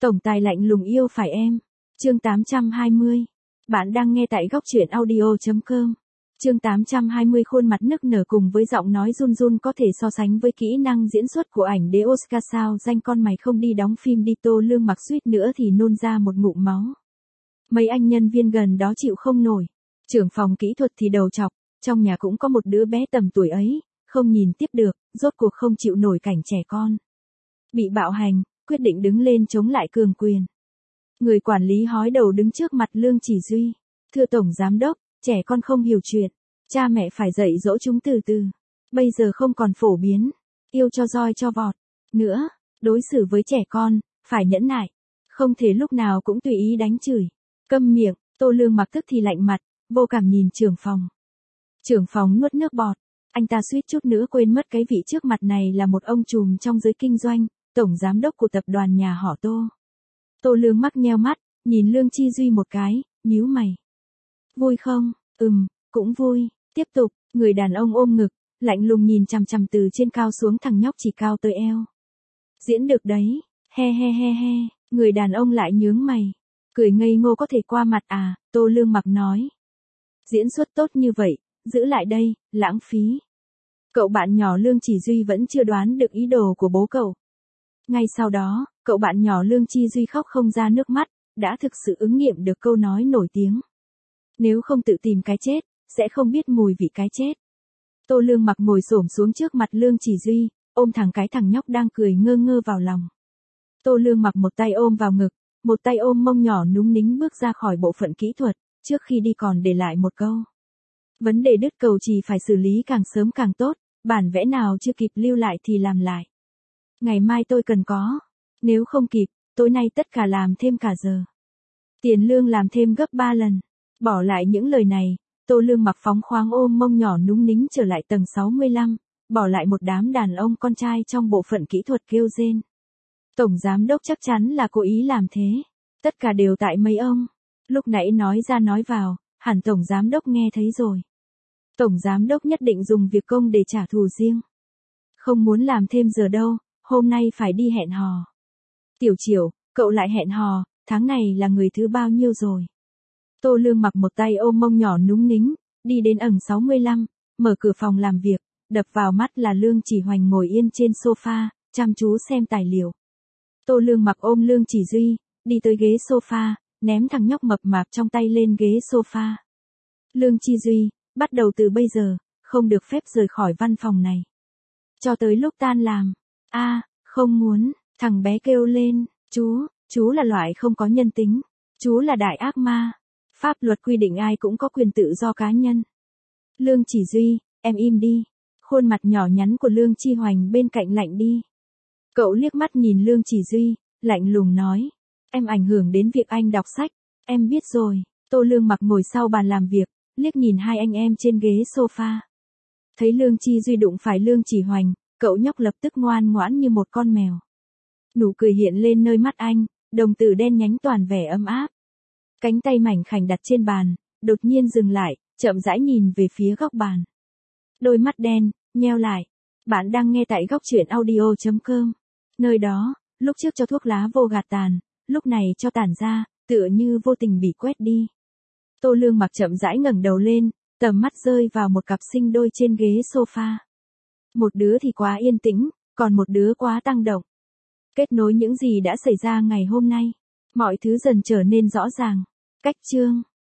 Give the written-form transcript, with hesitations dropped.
Tổng tài lạnh lùng yêu phải em. Chương 820. Bạn đang nghe tại góc truyện audio.com. Chương 820 khuôn mặt nức nở cùng với giọng nói run run có thể so sánh với kỹ năng diễn xuất của ảnh đế Oscar sao danh con mày không đi đóng phim đi Tô Lương Mặc suýt nữa thì nôn ra một ngụm máu. Mấy anh nhân viên gần đó chịu không nổi. Trưởng phòng kỹ thuật thì đầu chọc, trong nhà cũng có một đứa bé tầm tuổi ấy, không nhìn tiếp được, rốt cuộc không chịu nổi cảnh trẻ con bị bạo hành, quyết định đứng lên chống lại cường quyền. Người quản lý hói đầu đứng trước mặt Lương Chỉ Duy. Thưa Tổng Giám đốc, trẻ con không hiểu chuyện. Cha mẹ phải dạy dỗ chúng từ từ. Bây giờ không còn phổ biến. Yêu cho roi cho vọt. Nữa, đối xử với trẻ con, phải nhẫn nại. Không thể lúc nào cũng tùy ý đánh chửi. Câm miệng, Tô Lương Mặc tức thì lạnh mặt, vô cảm nhìn trưởng phòng. Trưởng phòng nuốt nước bọt. Anh ta suýt chút nữa quên mất cái vị trước mặt này là một ông trùm trong giới kinh doanh, Tổng Giám đốc của tập đoàn nhà họ Tô. Tô Lương Mặc nheo mắt, nhìn Lương Chi Duy một cái, nhíu mày. Vui không? Cũng vui. Tiếp tục, người đàn ông ôm ngực, lạnh lùng nhìn chằm chằm từ trên cao xuống thằng nhóc chỉ cao tới eo. Diễn được đấy, he he he he, người đàn ông lại nhướng mày. Cười ngây ngô có thể qua mặt à, Tô Lương Mặc nói. Diễn xuất tốt như vậy, giữ lại đây, lãng phí. Cậu bạn nhỏ Lương Chỉ Duy vẫn chưa đoán được ý đồ của bố cậu. Ngay sau đó, cậu bạn nhỏ Lương Chi Duy khóc không ra nước mắt, đã thực sự ứng nghiệm được câu nói nổi tiếng. Nếu không tự tìm cái chết, sẽ không biết mùi vị cái chết. Tô Lương Mặc ngồi xổm xuống trước mặt Lương Chỉ Duy, ôm thằng nhóc đang cười ngơ ngơ vào lòng. Tô Lương Mặc một tay ôm vào ngực, một tay ôm mông nhỏ núng nính bước ra khỏi bộ phận kỹ thuật, trước khi đi còn để lại một câu. Vấn đề đứt cầu chỉ phải xử lý càng sớm càng tốt, bản vẽ nào chưa kịp lưu lại thì làm lại. Ngày mai tôi cần có. Nếu không kịp, tối nay tất cả làm thêm cả giờ. Tiền lương làm thêm gấp 3 lần. Bỏ lại những lời này, Tô Lương Mặc phóng khoáng ôm mông nhỏ núng nính trở lại tầng 65, bỏ lại một đám đàn ông con trai trong bộ phận kỹ thuật kêu rên. Tổng Giám đốc chắc chắn là cố ý làm thế. Tất cả đều tại mấy ông. Lúc nãy nói ra nói vào, hẳn Tổng Giám đốc nghe thấy rồi. Tổng Giám đốc nhất định dùng việc công để trả thù riêng. Không muốn làm thêm giờ đâu, hôm nay phải đi hẹn hò. Tiểu Chiểu, cậu lại hẹn hò, tháng này là người thứ bao nhiêu rồi? Tô Lương Mặc một tay ôm mông nhỏ núng nính, đi đến ầng 65, mở cửa phòng làm việc, đập vào mắt là Lương Chỉ Hoành ngồi yên trên sofa, chăm chú xem tài liệu. Tô Lương Mặc ôm Lương Chỉ Duy, đi tới ghế sofa, ném thằng nhóc mập mạp trong tay lên ghế sofa. Lương Chi Duy, bắt đầu từ bây giờ, không được phép rời khỏi văn phòng này. Cho tới lúc tan làm. Không muốn, thằng bé kêu lên, chú là loại không có nhân tính. Chú là đại ác ma. Pháp luật quy định ai cũng có quyền tự do cá nhân. Lương Chỉ Duy, em im đi. Khuôn mặt nhỏ nhắn của Lương Chi Hoành bên cạnh lạnh đi. Cậu liếc mắt nhìn Lương Chỉ Duy, lạnh lùng nói. Em ảnh hưởng đến việc anh đọc sách. Em biết rồi. Tô Lương Mặc ngồi sau bàn làm việc, liếc nhìn hai anh em trên ghế sofa. Thấy Lương Chi Duy đụng phải Lương Chỉ Hoành, cậu nhóc lập tức ngoan ngoãn như một con mèo. Nụ cười hiện lên nơi mắt anh, đồng tử đen nhánh toàn vẻ ấm áp. Cánh tay mảnh khảnh đặt trên bàn, đột nhiên dừng lại, chậm rãi nhìn về phía góc bàn. Đôi mắt đen, nheo lại. Bạn đang nghe tại góc truyện audio.com. Nơi đó, lúc trước cho thuốc lá vô gạt tàn, lúc này cho tàn ra, tựa như vô tình bị quét đi. Tô Lương Mặc chậm rãi ngẩng đầu lên, tầm mắt rơi vào một cặp sinh đôi trên ghế sofa. Một đứa thì quá yên tĩnh, còn một đứa quá tăng động. Kết nối những gì đã xảy ra ngày hôm nay. Mọi thứ dần trở nên rõ ràng. Cách chương